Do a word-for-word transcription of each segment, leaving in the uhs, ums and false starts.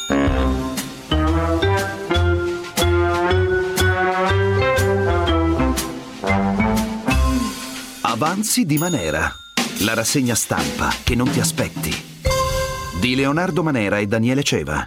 Avanzi di Manera, la rassegna stampa che non ti aspetti, di Leonardo Manera e Daniele Ceva.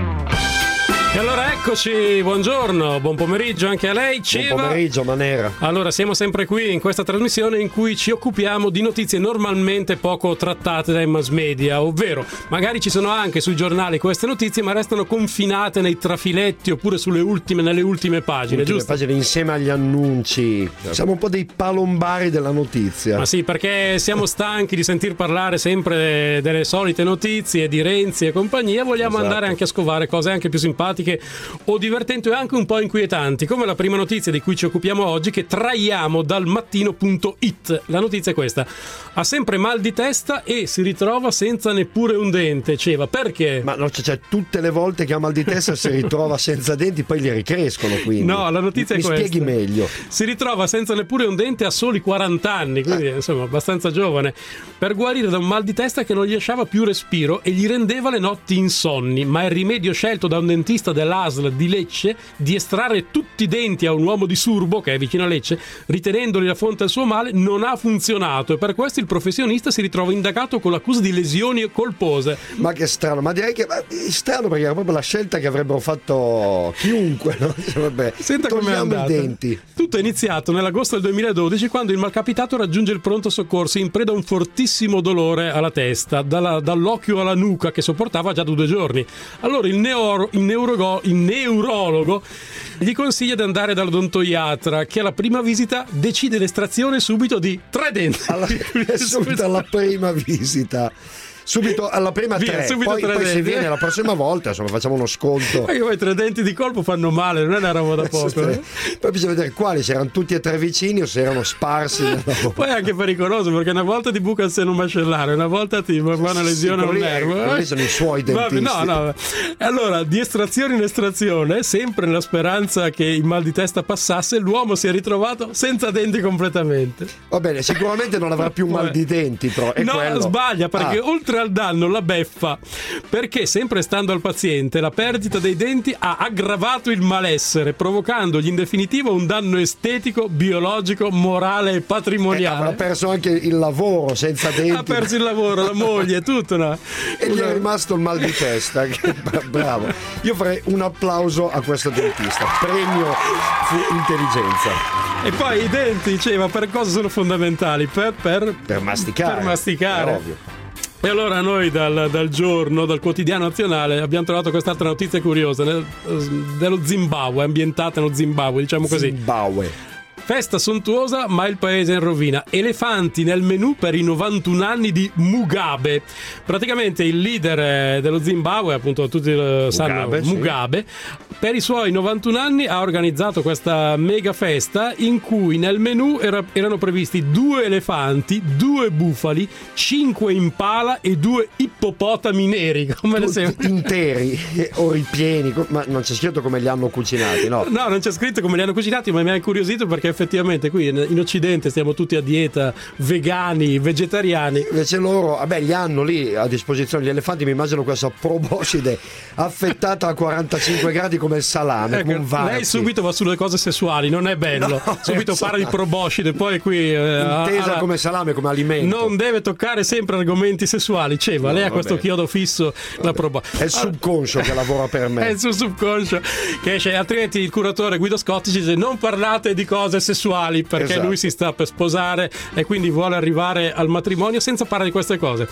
E allora eccoci, buongiorno, buon pomeriggio anche a lei, Ceva. Buon pomeriggio, Manera. Allora, siamo sempre qui in questa trasmissione in cui ci occupiamo di notizie normalmente poco trattate dai mass media, ovvero magari ci sono anche sui giornali queste notizie, ma restano confinate nei trafiletti oppure sulle ultime, nelle ultime pagine, ultime giusto? pagine insieme agli annunci. Siamo un po' dei palombari della notizia. Ma sì, perché siamo stanchi di sentir parlare sempre delle solite notizie di Renzi e compagnia, vogliamo Esatto. andare anche a scovare cose anche più simpatiche o divertenti o anche un po' inquietanti, come la prima notizia di cui ci occupiamo oggi, che traiamo dal mattino punto it. La notizia è questa: ha sempre mal di testa e si ritrova senza neppure un dente. Ceva, perché? Ma no, cioè, tutte le volte che ha mal di testa si ritrova senza denti, poi li ricrescono, quindi. No, la notizia Mi è questa. Mi spieghi meglio. Si ritrova senza neppure un dente a soli quaranta anni, quindi insomma abbastanza giovane, per guarire da un mal di testa che non gli lasciava più respiro e gli rendeva le notti insonni. Ma il rimedio scelto da un dentista dell'A S L di Lecce di estrarre tutti i denti a un uomo di Surbo, che è vicino a Lecce, ritenendoli la fonte del suo male, non ha funzionato, e per questo il professionista si ritrova indagato con l'accusa di lesioni colpose. Ma che strano, ma direi che ma è strano, perché era proprio la scelta che avrebbero fatto chiunque, no? Vabbè, senta com'è andato. I denti. Tutto è iniziato nell'agosto del duemiladodici, quando il malcapitato raggiunge il pronto soccorso in preda a un fortissimo dolore alla testa, dalla, dall'occhio alla nuca, che sopportava già da due giorni. Allora il, neuro, il, neurogo, il neurologo gli consiglia di andare dall'odontoiatra, che alla prima visita decide l'estrazione subito di tre denti. Alla, subito alla prima visita. Subito alla prima Via, tre, subito poi, tre poi se denti. viene la prossima volta, insomma, facciamo uno sconto. Perché poi tre denti di colpo fanno male, non è una roba da poco. Eh? Poi bisogna vedere quali, se erano tutti e tre vicini o se erano sparsi. Poi è anche pericoloso, perché una volta ti buca il seno mascellare, una volta ti fa una lesione a un nervo. Quelli sono i suoi dentisti. Vabbè, no, no. Allora, di estrazione in estrazione, sempre nella speranza che il mal di testa passasse, l'uomo si è ritrovato senza denti completamente. Va bene, sicuramente non avrà più mal di denti, però è no, quello. Sbaglia, perché ah. oltre al danno la beffa, perché sempre stando al paziente la perdita dei denti ha aggravato il malessere, provocandogli in definitivo un danno estetico, biologico, morale e patrimoniale. Eh, avrà perso anche il lavoro senza denti. Ha perso il lavoro, la moglie, tutto, no? E gli è rimasto il mal di testa. Bravo. Io farei un applauso a questo dentista. Premio fu intelligenza. E poi i denti, diceva, per cosa sono fondamentali? Per, per, per masticare. Per masticare. È ovvio. E allora noi dal, dal giorno, dal quotidiano nazionale, abbiamo trovato quest'altra notizia curiosa nel, dello Zimbabwe, ambientata nello Zimbabwe, diciamo così. Zimbabwe. Festa sontuosa, ma il paese in rovina. Elefanti nel menù per i novantuno anni di Mugabe. Praticamente il leader dello Zimbabwe, appunto tutti lo sanno, Mugabe, Mugabe, sì. Per i suoi novantuno anni ha organizzato questa mega festa in cui nel menù era, erano previsti due elefanti, due bufali, cinque impala e due ippopotami neri. Come le sembra? Interi o ripieni, ma non c'è scritto come li hanno cucinati, no? No, non c'è scritto come li hanno cucinati, ma mi ha incuriosito perché effettivamente qui in Occidente stiamo tutti a dieta, vegani, vegetariani. Invece loro, vabbè, li hanno lì a disposizione gli elefanti. Mi immagino questa proboscide affettata a quarantacinque gradi come il salame, ecco, come un lei subito va sulle cose sessuali, non è bello. No, subito so. parla di proboscide, poi qui eh, intesa alla, come salame, come alimento. Non deve toccare sempre argomenti sessuali. Ceva, no, lei ha vabbè. questo chiodo fisso, la probo- è il subconscio allora, che lavora per me. È il suo subconscio che esce, altrimenti il curatore Guido Scotti dice non parlate di cose sessuali, perché esatto. lui si sta per sposare e quindi vuole arrivare al matrimonio senza parlare di queste cose.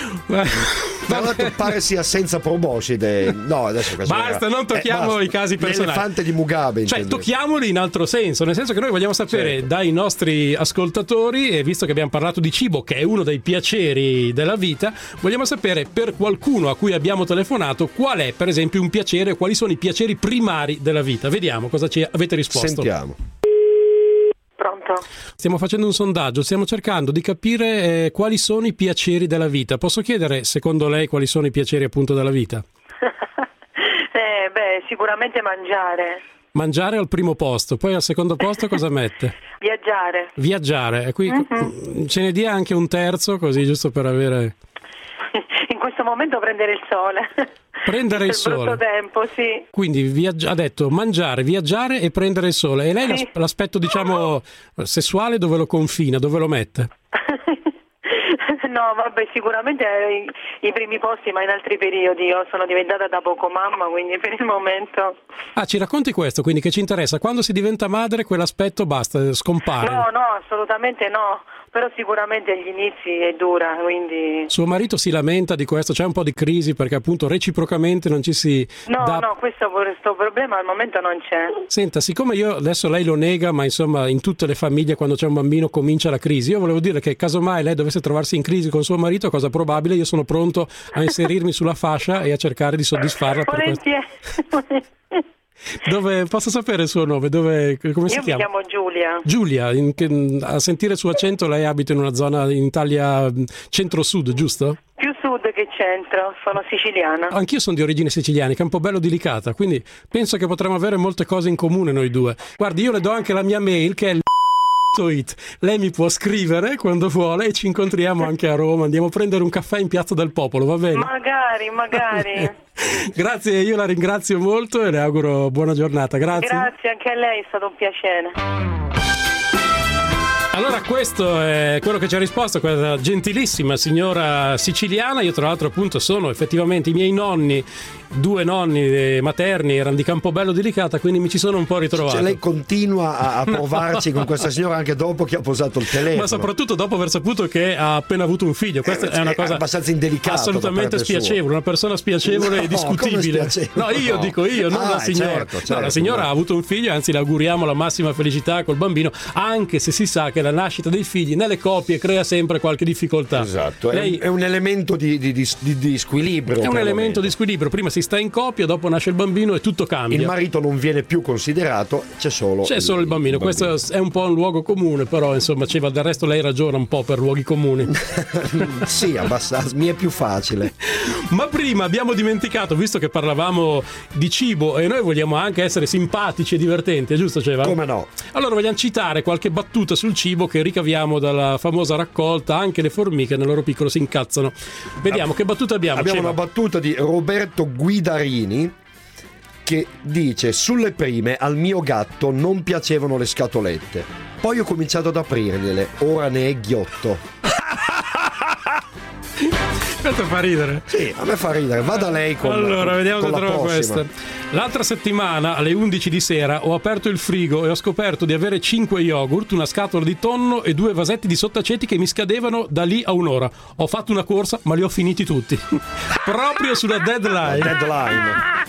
Tra l'altro pare sia senza proboscide. No, adesso basta, non tocchiamo eh, i casi personali. L'elefante di Mugabe, cioè tocchiamoli in altro senso, nel senso che noi vogliamo sapere certo. dai nostri ascoltatori, e visto che abbiamo parlato di cibo che è uno dei piaceri della vita, vogliamo sapere per qualcuno a cui abbiamo telefonato qual è per esempio un piacere, quali sono i piaceri primari della vita. Vediamo cosa ci avete risposto. Sentiamo. Pronto? Stiamo facendo un sondaggio, stiamo cercando di capire eh, quali sono i piaceri della vita. Posso chiedere, secondo lei, quali sono i piaceri appunto della vita? eh, beh, sicuramente mangiare. Mangiare al primo posto, poi al secondo posto cosa mette? Viaggiare. Viaggiare, e qui uh-huh. ce ne dia anche un terzo, così giusto per avere... In questo momento prendere il sole. Prendere il il brutto sole. tempo, sì. Quindi viaggi- ha detto mangiare, viaggiare e prendere il sole. E lei Sì. l'as- l'aspetto, diciamo, sessuale dove lo confina, dove lo mette? No, vabbè, sicuramente i, i primi posti, ma in altri periodi. Io sono diventata da poco mamma, quindi per il momento... Ah, ci racconti questo, quindi che ci interessa. Quando si diventa madre quell'aspetto basta, scompare. No, no, assolutamente no. Però sicuramente agli inizi è dura, quindi... Suo marito si lamenta di questo, c'è un po' di crisi perché appunto reciprocamente non ci si No, dà... no, questo, questo problema al momento non c'è. Senta, siccome io adesso lei lo nega, ma insomma in tutte le famiglie quando c'è un bambino comincia la crisi, io volevo dire che casomai lei dovesse trovarsi in crisi con suo marito, cosa probabile, io sono pronto a inserirmi sulla fascia e a cercare di soddisfarla per questo. Volentieri. Dove posso sapere il suo nome? Dove, come si Io mi chiama? chiamo Giulia. Giulia, in che- a sentire il suo accento lei abita in una zona in Italia centro-sud, giusto? Più sud che centro, sono siciliana. Anch'io sono di origine siciliana, Campobello di Licata, quindi penso che potremmo avere molte cose in comune noi due. Guardi, io le do anche la mia mail che è il it. Lei mi può scrivere quando vuole e ci incontriamo anche a Roma, andiamo a prendere un caffè in Piazza del Popolo, va bene? Magari, magari. Grazie, io la ringrazio molto e le auguro buona giornata, grazie. Grazie, anche a lei è stato un piacere. Allora questo è quello che ci ha risposto questa gentilissima signora siciliana. Io tra l'altro appunto sono effettivamente i miei nonni, due nonni materni erano di Campobello di Licata, quindi mi ci sono un po' ritrovato. Cioè lei continua a, a provarci no. con questa signora anche dopo che ha posato il telefono. Ma soprattutto dopo aver saputo che ha appena avuto un figlio. Questa eh, è una cosa abbastanza indelicata, assolutamente spiacevole, sua. Una persona spiacevole no, e discutibile. No, io no. dico io, non ah, la signora. Certo, certo, no, la signora no. ha avuto un figlio, anzi le auguriamo la massima felicità col bambino, anche se si sa che la nascita dei figli nelle coppie crea sempre qualche difficoltà. Esatto, Lei... è, un, è un elemento di, di, di, di squilibrio. È un elemento di squilibrio, prima si sta in coppia, dopo nasce il bambino e tutto cambia. Il marito non viene più considerato, c'è solo c'è solo il bambino. il bambino. Questo è un po' un luogo comune, però insomma ci va, del resto lei ragiona un po' per luoghi comuni. Sì, abbastanza, mi è più facile. Ma prima abbiamo dimenticato, visto che parlavamo di cibo e noi vogliamo anche essere simpatici e divertenti, è giusto Ceva? Come no? Allora vogliamo citare qualche battuta sul cibo che ricaviamo dalla famosa raccolta. Anche le formiche nel loro piccolo si incazzano. Vediamo che battuta abbiamo. Abbiamo Ceva? una battuta di Roberto Guidarini che dice: sulle prime al mio gatto non piacevano le scatolette, poi ho cominciato ad aprirgliele, ora ne è ghiotto. Questo fa ridere. Sì, a me fa ridere. Vada lei con Allora, con, vediamo con se la trovo prossima. questa. L'altra settimana alle undici di sera ho aperto il frigo e ho scoperto di avere cinque yogurt, una scatola di tonno e due vasetti di sottaceti che mi scadevano da lì a un'ora. Ho fatto una corsa, ma li ho finiti tutti. Proprio sulla deadline. Deadline.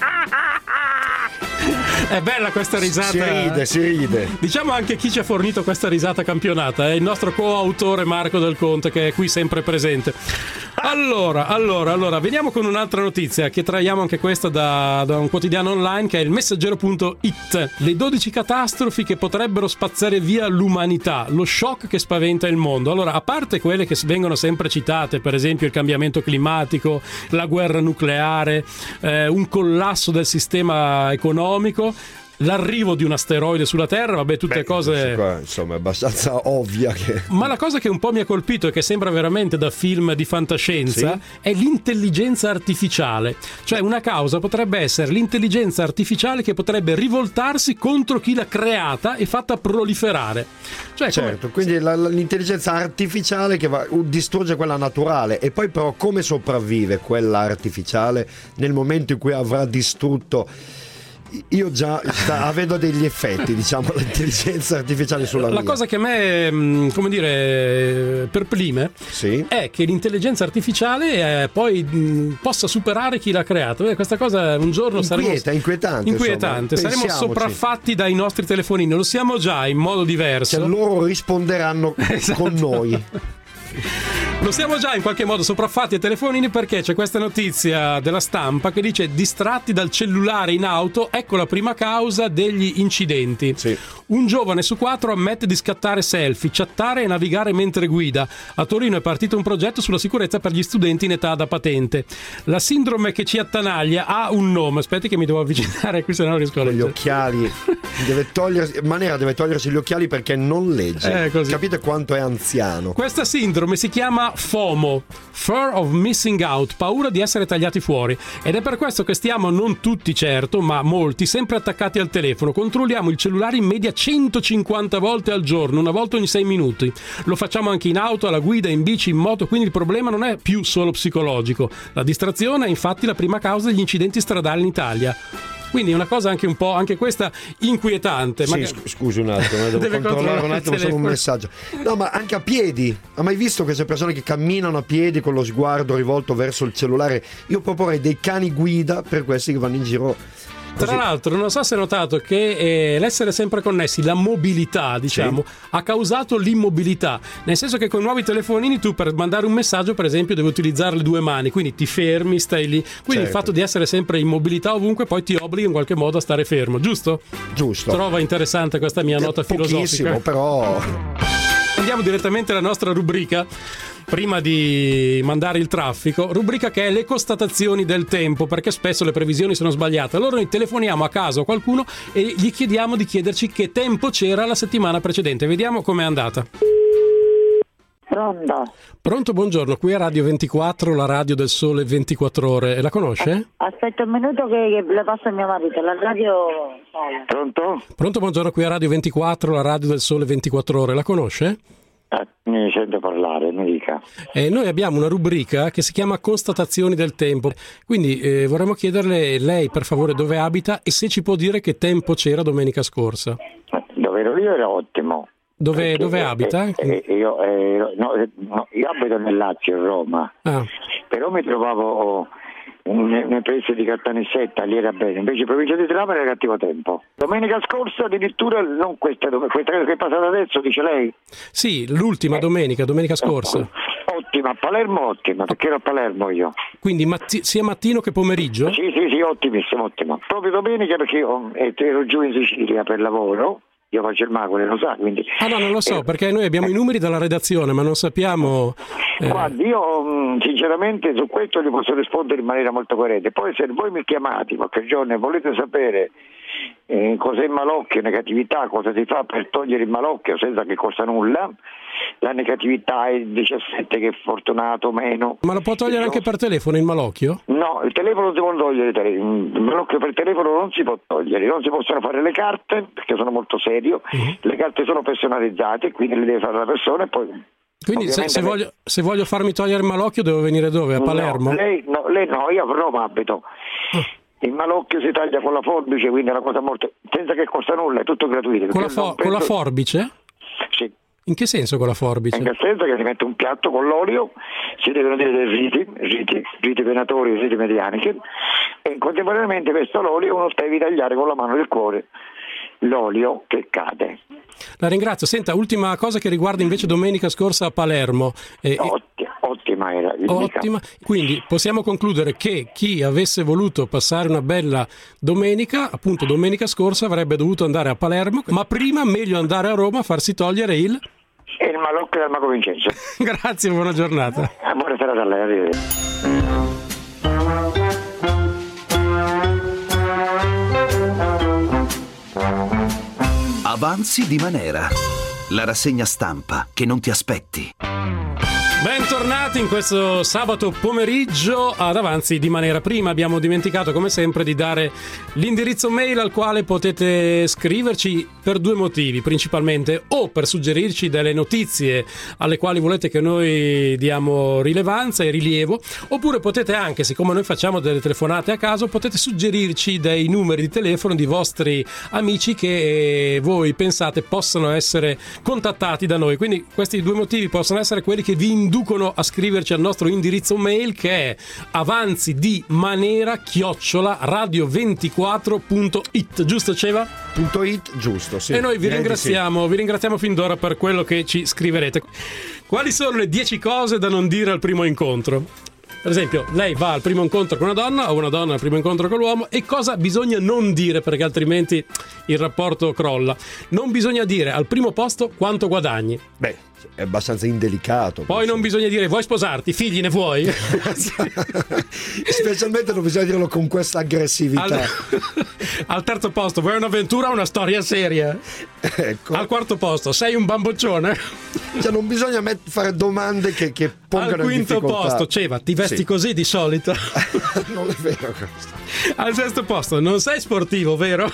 È bella questa risata. Si ride, si ride. Diciamo anche chi ci ha fornito questa risata campionata, è il nostro coautore Marco Del Conte, che è qui sempre presente. Allora, allora, allora, veniamo con un'altra notizia che traiamo anche questa da, da un quotidiano online che è il messaggero punto it. Le dodici catastrofi che potrebbero spazzare via l'umanità, lo shock che spaventa il mondo. Allora, a parte quelle che vengono sempre citate, per esempio il cambiamento climatico, la guerra nucleare, eh, un collasso del sistema economico, l'arrivo di un asteroide sulla Terra, vabbè, tutte Beh, cose qua, insomma, è abbastanza ovvia che... Ma la cosa che un po' mi ha colpito e che sembra veramente da film di fantascienza sì? è l'intelligenza artificiale. Cioè una causa potrebbe essere l'intelligenza artificiale che potrebbe rivoltarsi contro chi l'ha creata e fatta proliferare. Cioè, certo, come... quindi la, l'intelligenza artificiale che va, distrugge quella naturale, e poi però come sopravvive quella artificiale nel momento in cui avrà distrutto... Io già sta avendo degli effetti, diciamo, l'intelligenza artificiale sulla la mia. cosa che a me, come dire, perplime sì? è che l'intelligenza artificiale eh, poi mh, possa superare chi l'ha creato. Eh, questa cosa un giorno Inquieta, saremo inquietante, inquietante. Insomma, saremo sopraffatti dai nostri telefonini. Lo siamo già in modo diverso. Cioè, loro risponderanno esatto. con noi. Lo siamo già in qualche modo sopraffatti ai telefonini, perché c'è questa notizia della Stampa che dice: distratti dal cellulare in auto, ecco la prima causa degli incidenti. Sì. Un giovane su quattro ammette di scattare selfie, chattare e navigare mentre guida. A Torino è partito un progetto sulla sicurezza per gli studenti in età da patente. La sindrome che ci attanaglia ha un nome. Aspetti che mi devo avvicinare qui, se no non riesco a leggere. Gli occhiali deve togliersi, Manera deve togliersi gli occhiali perché non legge. Eh, così. Capite quanto è anziano. Questa sindrome si chiama chiama FOMO, Fear of Missing Out, paura di essere tagliati fuori, ed è per questo che stiamo, non tutti certo, ma molti, sempre attaccati al telefono. Controlliamo il cellulare in media centocinquanta volte al giorno, una volta ogni sei minuti. Lo facciamo anche in auto, alla guida, in bici, in moto, quindi il problema non è più solo psicologico. La distrazione è infatti la prima causa degli incidenti stradali in Italia. Quindi è una cosa anche un po', anche questa, inquietante. Sì, ma... scusi un attimo, devo Deve controllare un attimo solo un telefono. messaggio. No, ma anche a piedi. Ha mai visto queste persone che camminano a piedi con lo sguardo rivolto verso il cellulare? Io proporrei dei cani guida per questi che vanno in giro. Così. Tra l'altro, non so se hai notato che eh, l'essere sempre connessi, la mobilità, diciamo, sì, ha causato l'immobilità. Nel senso che con i nuovi telefonini tu per mandare un messaggio, per esempio, devi utilizzare le due mani, quindi ti fermi, stai lì. Quindi certo, il fatto di essere sempre in mobilità ovunque poi ti obbliga in qualche modo a stare fermo, giusto? Giusto. Trova interessante questa mia nota eh, filosofica. Pochissimo, però... Andiamo direttamente alla nostra rubrica. Prima di mandare il traffico, rubrica che è le constatazioni del tempo, perché spesso le previsioni sono sbagliate. Allora noi telefoniamo a caso a qualcuno e gli chiediamo di chiederci che tempo c'era la settimana precedente. Vediamo com'è andata. Pronto? Pronto, buongiorno, qui è Radio ventiquattro, la radio del Sole ventiquattro ore. La conosce? Aspetta un minuto che, che le passo a mio marito, la radio... Pronto? Pronto, buongiorno, qui è Radio ventiquattro, la radio del Sole ventiquattro ore. La conosce? Eh, mi sento parlare, mi dica. Eh, noi abbiamo una rubrica che si chiama Constatazioni del tempo, quindi eh, vorremmo chiederle lei per favore dove abita e se ci può dire che tempo c'era domenica scorsa. Dove ero io era ottimo. Dove, Perché, dove eh, abita? Eh, eh, io, eh, no, no, io abito nel Lazio, a Roma, Ah. però mi trovavo nel paese di Caltanissetta, lì era bene, invece in provincia di Trapani era cattivo tempo. Domenica scorsa addirittura, non questa, questa che è passata adesso, dice lei? Sì, l'ultima domenica, domenica scorsa. Ottima, a Palermo ottima, perché ero a Palermo io. Quindi matti- sia mattino che pomeriggio? Sì, sì, sì, ottimissimo, ottimo. Proprio domenica perché io ero giù in Sicilia per lavoro. Io faccio il mago, lei lo sa, quindi... Ah no, non lo so, eh, perché noi abbiamo i numeri dalla redazione, ma non sappiamo... Eh... Guardi, io mh, sinceramente su questo gli posso rispondere in maniera molto coerente. Poi se voi mi chiamate qualche giorno e volete sapere eh, cos'è il malocchio, negatività, cosa si fa per togliere il malocchio senza che costa nulla, la negatività è il diciassette che è fortunato meno. Ma lo può togliere anche per telefono il malocchio? No, il telefono non si può togliere, il malocchio per telefono non si può togliere, non si possono fare le carte perché sono molto serio, uh-huh. Le carte sono personalizzate, quindi le deve fare la persona e poi... Quindi se, se, voglio, se voglio farmi togliere il malocchio devo venire dove? A Palermo? No, lei no, lei no, io a Roma abito. Uh. Il malocchio si taglia con la forbice, quindi è una cosa molto... senza che costa nulla, è tutto gratuito. Con la, for- penso... con la forbice? Sì. In che senso con la forbice? In che senso che si mette un piatto con l'olio, si devono dire dei riti, riti, riti venatori, riti medianici, e contemporaneamente questo l'olio uno deve tagliare con la mano del cuore l'olio che cade. La ringrazio. Senta, ultima cosa che riguarda invece domenica scorsa a Palermo. Eh, ottima, ottima era. Ottima. Quindi possiamo concludere che chi avesse voluto passare una bella domenica, appunto domenica scorsa, avrebbe dovuto andare a Palermo, ma prima meglio andare a Roma a farsi togliere il... E il malocchio del mago Vincenzo. Grazie, buona giornata. Buona serata a lei, arrivederci. Avanzi di Manera, la rassegna stampa che non ti aspetti. Bentornati in questo sabato pomeriggio ad Avanzi di Manera. Prima abbiamo dimenticato come sempre di dare l'indirizzo mail al quale potete scriverci per due motivi principalmente: o per suggerirci delle notizie alle quali volete che noi diamo rilevanza e rilievo, oppure potete anche, siccome noi facciamo delle telefonate a caso, potete suggerirci dei numeri di telefono di vostri amici che voi pensate possano essere contattati da noi. Quindi questi due motivi possono essere quelli che vi inducono a scriverci al nostro indirizzo mail, che è avanzidimanera chiocciola radio ventiquattro punto it, giusto Ceva? Punto it, giusto, sì. E noi vi Direi ringraziamo, sì. vi ringraziamo fin d'ora per quello che ci scriverete. Quali sono le dieci cose da non dire al primo incontro? Per esempio, lei va al primo incontro con una donna o una donna al primo incontro con l'uomo, e cosa bisogna non dire perché altrimenti il rapporto crolla? Non bisogna dire al primo posto quanto guadagni. Beh, è abbastanza indelicato. Poi non bisogna dire vuoi sposarti, figli ne vuoi? Specialmente non bisogna dirlo con questa aggressività. Al, al terzo posto, vuoi un'avventura o una storia seria? Ecco. Al quarto posto, sei un bamboccione? Cioè non bisogna met- fare domande che, che pongano Al in quinto difficoltà. posto, Ceva, ti vesti Sì. così di solito? Non è vero questo. Al sesto posto, non sei sportivo, vero?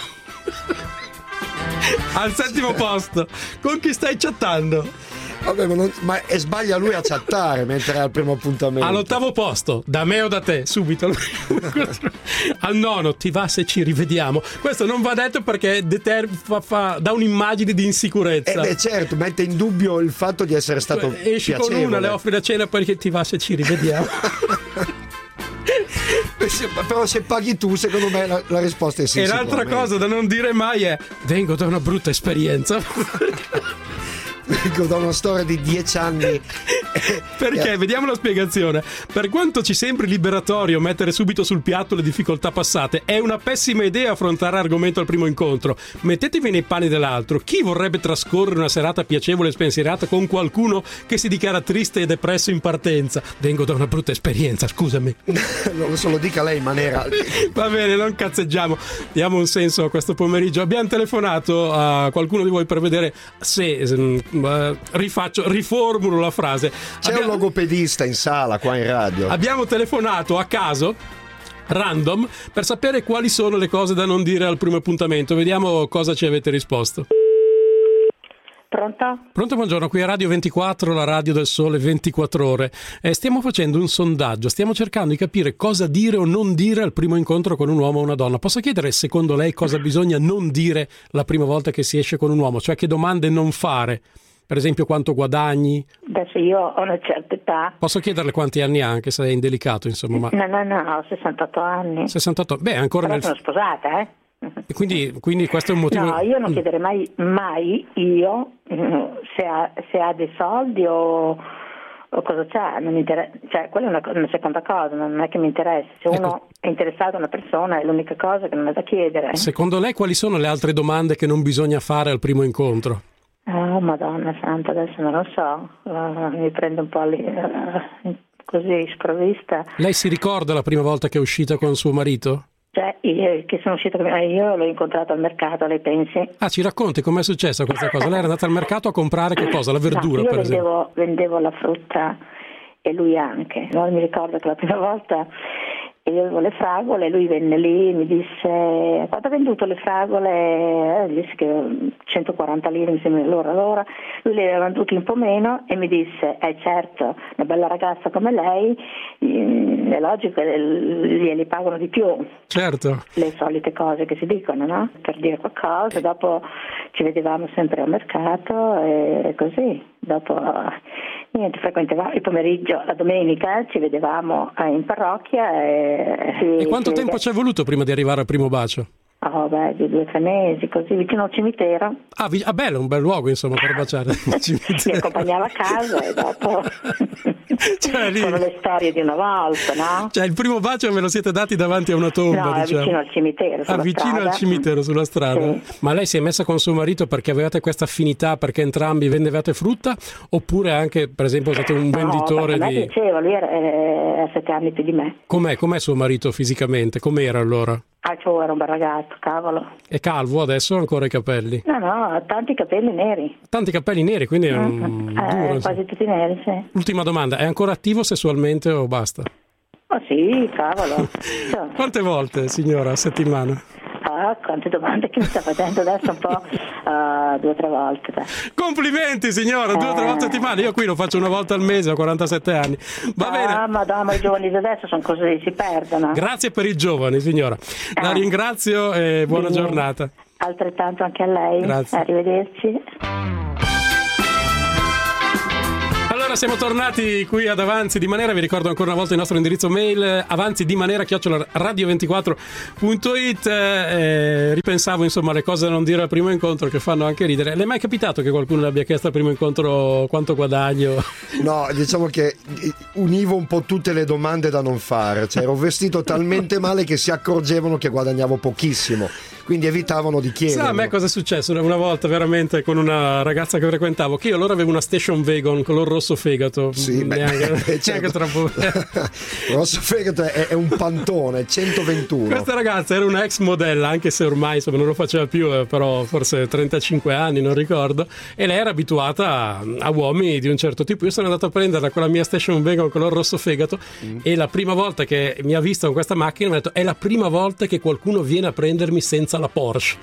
Al settimo posto, con chi stai chattando? Vabbè, ma, non, ma è sbaglia lui a chattare mentre è al primo appuntamento. All'ottavo posto, da me o da te, subito. Al nono, ti va se ci rivediamo? Questo non va detto perché deter- fa, fa, dà un'immagine di insicurezza. Eh beh, certo, mette in dubbio il fatto di essere stato Esci piacevole. con una, le offri la cena perché ti va se ci rivediamo? Se- però se paghi tu, secondo me la, la risposta è sì. E l'altra cosa da non dire mai è vengo da una brutta esperienza. Vengo da una storia di dieci anni. Perché, vediamo la spiegazione. Per quanto ci sembri liberatorio mettere subito sul piatto le difficoltà passate, è una pessima idea affrontare l'argomento al primo incontro. Mettetevi nei panni dell'altro. Chi vorrebbe trascorrere una serata piacevole e spensierata con qualcuno che si dichiara triste e depresso in partenza? Vengo da una brutta esperienza, scusami. Non lo so, lo dica lei in maniera. Va bene, non cazzeggiamo. Diamo un senso a questo pomeriggio. Abbiamo telefonato a qualcuno di voi per vedere se uh, rifaccio, riformulo la frase. C'è Abbiamo... un logopedista in sala qua in radio. Abbiamo telefonato a caso, random, per sapere quali sono le cose da non dire al primo appuntamento. Vediamo cosa ci avete risposto. Pronto? Pronto, buongiorno, qui a Radio ventiquattro, la radio del sole ventiquattro ore. Eh, stiamo facendo un sondaggio, stiamo cercando di capire cosa dire o non dire al primo incontro con un uomo o una donna. Posso chiedere, secondo lei, cosa bisogna non dire la prima volta che si esce con un uomo? Cioè che domande non fare? Per esempio, quanto guadagni? Adesso io ho una certa età. Posso chiederle quanti anni ha, anche se è indelicato, insomma. Ma... No, no, no, ho sessantotto anni. sessantotto, beh, ancora Però nel... sono sposata, eh? Quindi, quindi questo è un motivo... No, io non chiederei mai, mai io se ha, se ha dei soldi o, o cosa c'ha, non mi interessa, cioè quella è una, una seconda cosa, non è che mi interessa. Se uno Ecco. è interessato a una persona è l'unica cosa che non è da chiedere. Secondo lei quali sono le altre domande che non bisogna fare al primo incontro? Oh, Madonna santa, adesso non lo so, uh, mi prende un po' lì, uh, così sprovvista. Lei si ricorda la prima volta che è uscita con suo marito? Cioè, io, che sono uscita con io l'ho incontrato al mercato, lei pensi? Ah, ci racconti com'è successa questa cosa? Lei era andata al mercato a comprare che cosa? La verdura, no, io per esempio? vendevo, vendevo la frutta e lui anche. No, mi ricordo che la prima volta io avevo le fragole, lui venne lì e mi disse: quando ha venduto le fragole? Eh, gli disse che centoquaranta lire mi sembra l'ora all'ora. Lui le aveva vendute un po' meno e mi disse: eh certo, una bella ragazza come lei, è logico che glieli pagano di più. Certo. Le solite cose che si dicono, no? Per dire qualcosa, dopo ci vedevamo sempre al mercato e così. Dopo niente, frequentavamo il pomeriggio, la domenica ci vedevamo in parrocchia. E, E quanto e, tempo ci è voluto prima di arrivare al primo bacio? Oh, beh, di due o tre mesi, così, vicino al cimitero. Ah, vi- ah, bello, un bel luogo, insomma, per baciare. Mi accompagnava a casa e dopo Cioè, lì- sono le storie di una volta, no? Cioè, il primo bacio ve lo siete dati davanti a una tomba, No, è diciamo. vicino al cimitero, Ah, sulla vicino strada. al cimitero, sulla strada. Sì. Ma lei si è messa con suo marito perché avevate questa affinità, perché entrambi vendevate frutta? Oppure anche, per esempio, siete un venditore no, perché a me di... piaceva, lui era, era sette anni più di me. Com'è, com'è suo marito fisicamente? Com'era allora? Ah, cioè, era un bel ragazzo, cavolo. È calvo adesso o ancora i capelli? No, no, ha tanti capelli neri. Tanti capelli neri, quindi è un Eh, duro. quasi insomma. tutti neri, sì. Ultima domanda, è ancora attivo sessualmente o basta? Oh sì, cavolo. Cioè, Quante volte, signora, a settimana? ah, quante domande che mi sta facendo adesso un po', uh, due o tre volte. Dai. Complimenti, signora, due o tre Eh. volte a settimana. Io qui lo faccio una volta al mese, ho quarantasette anni. Va bene. Ah, madonna, i giovani di adesso sono così, si perdono. Grazie per i giovani, signora. La Eh. ringrazio e buona Sì. giornata. Altrettanto anche a lei. Grazie. Arrivederci. Allora siamo tornati qui ad Avanzi di Manera, vi ricordo ancora una volta il nostro indirizzo mail avanzi di manera chiocciola radio ventiquattro punto it. Eh, ripensavo insomma alle cose da non dire al primo incontro che fanno anche ridere. Le è mai capitato che qualcuno le abbia chiesto al primo incontro quanto guadagno? No, diciamo che univo un po' tutte le domande da non fare, cioè ero vestito talmente male che si accorgevano che guadagnavo pochissimo. quindi evitavano di chiedere. Sa a me cosa è successo una volta veramente con una ragazza che frequentavo, che io allora avevo una station wagon color rosso fegato. Sì, neanche, beh, neanche certo. troppo. Rosso fegato è, è un pantone centoventuno. Questa ragazza era una ex modella, anche se ormai insomma non lo faceva più, eh, però forse trentacinque anni, non ricordo, e lei era abituata a, a uomini di un certo tipo. Io sono andato a prenderla con la mia station wagon color rosso fegato mm. e la prima volta che mi ha visto con questa macchina mi ha detto: è la prima volta che qualcuno viene a prendermi senza la Porsche.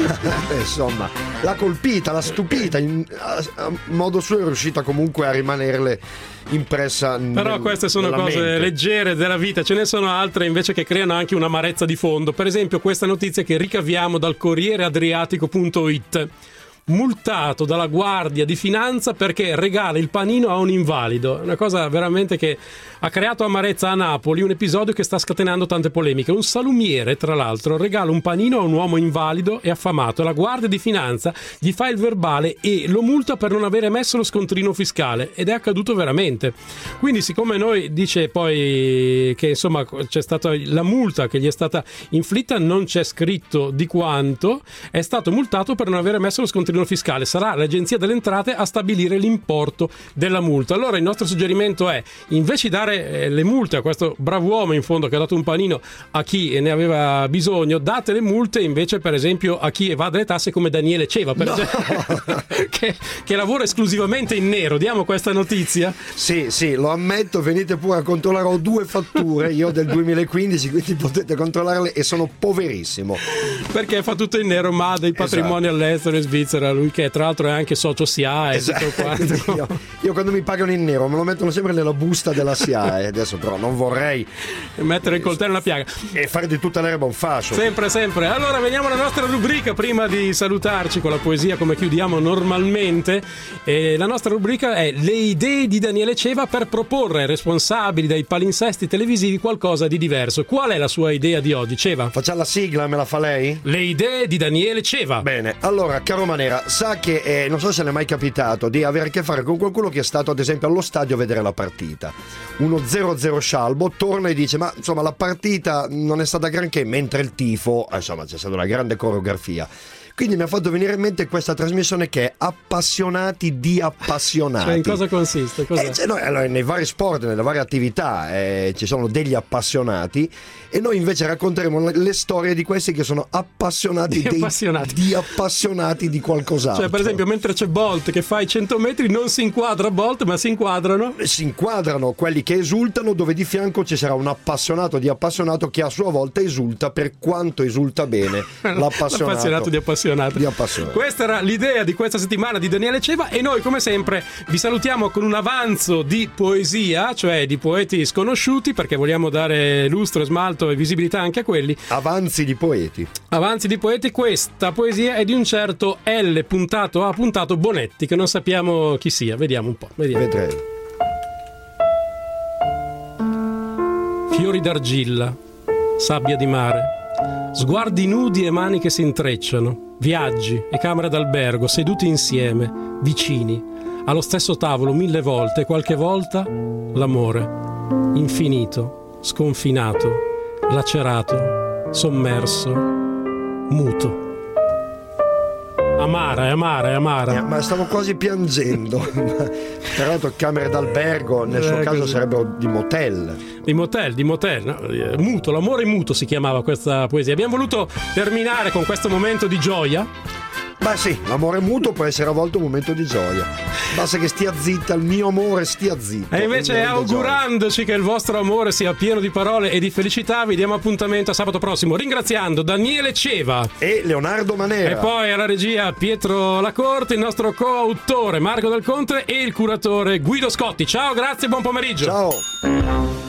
Insomma, l'ha colpita, l'ha stupita, in, a, a modo suo è riuscita comunque a rimanerle impressa. Però nel, queste sono cose mente. leggere della vita, ce ne sono altre invece che creano anche un'amarezza di fondo. Per esempio questa notizia che ricaviamo dal Corriere Adriatico punto it: multato dalla Guardia di Finanza perché regala il panino a un invalido. Una cosa veramente che ha creato amarezza a Napoli, un episodio che sta scatenando tante polemiche. Un salumiere, tra l'altro, regala un panino a un uomo invalido e affamato. La Guardia di Finanza gli fa il verbale e lo multa per non avere messo lo scontrino fiscale, ed è accaduto veramente. Quindi, siccome noi dice poi che insomma c'è stata la multa che gli è stata inflitta, non c'è scritto di quanto, è stato multato per non avere messo lo scontrino fiscale. Sarà l'Agenzia delle Entrate a stabilire l'importo della multa. Allora il nostro suggerimento è, invece di dare le multe a questo bravo uomo in fondo che ha dato un panino a chi ne aveva bisogno, date le multe invece per esempio a chi evade le tasse come Daniele Ceva, per no. esempio, che, che lavora esclusivamente in nero. Diamo questa notizia? Sì, sì, lo ammetto, venite pure a controllare, ho due fatture io del duemilaquindici, quindi potete controllarle, e sono poverissimo perché fa tutto in nero, ma ha dei patrimoni esatto. all'estero, in Svizzera, lui che tra l'altro è anche socio S I A e esatto. tutto quanto. io, io quando mi pagano in nero me lo mettono sempre nella busta della S I A, e adesso però non vorrei mettere il coltello nella piaga e fare di tutta l'erba un fascio. Sempre, sempre. Allora veniamo alla nostra rubrica prima di salutarci con la poesia come chiudiamo normalmente. E la nostra rubrica è le idee di Daniele Ceva per proporre ai responsabili dei palinsesti televisivi qualcosa di diverso. Qual è la sua idea di oggi, Ceva? Facciamo la sigla, me la fa lei? Le idee di Daniele Ceva. Bene, allora caro Manera, sa che eh, non so se le è mai capitato di avere a che fare con qualcuno che è stato ad esempio allo stadio a vedere la partita. Uno zero zero scialbo torna e dice: ma insomma la partita non è stata granché, mentre il tifo, insomma c'è stata una grande coreografia. Quindi mi ha fatto venire in mente questa trasmissione che è Appassionati di Appassionati. Cioè, in cosa consiste? Cos'è? Eh, cioè, noi, allora, nei vari sport, nelle varie attività eh, ci sono degli appassionati, e noi invece racconteremo le, le storie di questi che sono appassionati, di, dei, appassionati. di appassionati di qualcos'altro. Cioè, per esempio, mentre c'è Bolt che fa i cento metri, non si inquadra Bolt, ma si inquadrano si inquadrano quelli che esultano, dove di fianco ci sarà un appassionato di appassionato che a sua volta esulta per quanto esulta bene l'appassionato, l'appassionato di appassionato. Di appassionato. Questa era l'idea di questa settimana di Daniele Ceva, e noi come sempre vi salutiamo con un avanzo di poesia, cioè di poeti sconosciuti, perché vogliamo dare lustro, smalto e visibilità anche a quelli. Avanzi di poeti. Avanzi di poeti. Questa poesia è di un certo L puntato A puntato Bonetti, che non sappiamo chi sia. Vediamo un po'. Vediamo. Vedremo. Fiori d'argilla, sabbia di mare, sguardi nudi e mani che si intrecciano, viaggi e camere d'albergo seduti insieme, vicini, allo stesso tavolo mille volte, e qualche volta l'amore, infinito, sconfinato, lacerato, sommerso, muto. Amara, è amara, è amara. Eh, ma stavo quasi piangendo. Tra l'altro camere d'albergo nel suo eh, caso così. sarebbero di motel. Di motel, di motel, no? Muto, l'amore muto si chiamava questa poesia. Abbiamo voluto terminare con questo momento di gioia. Beh sì, l'amore muto può essere a volte un momento di gioia. Basta che stia zitta, il mio amore stia zitto. E invece, augurandoci che il vostro amore sia pieno di parole e di felicità, vi diamo appuntamento a sabato prossimo, ringraziando Daniele Ceva e Leonardo Manera, e poi alla regia Pietro Lacorte, il nostro coautore Marco Del Conte e il curatore Guido Scotti. Ciao, grazie, buon pomeriggio. Ciao.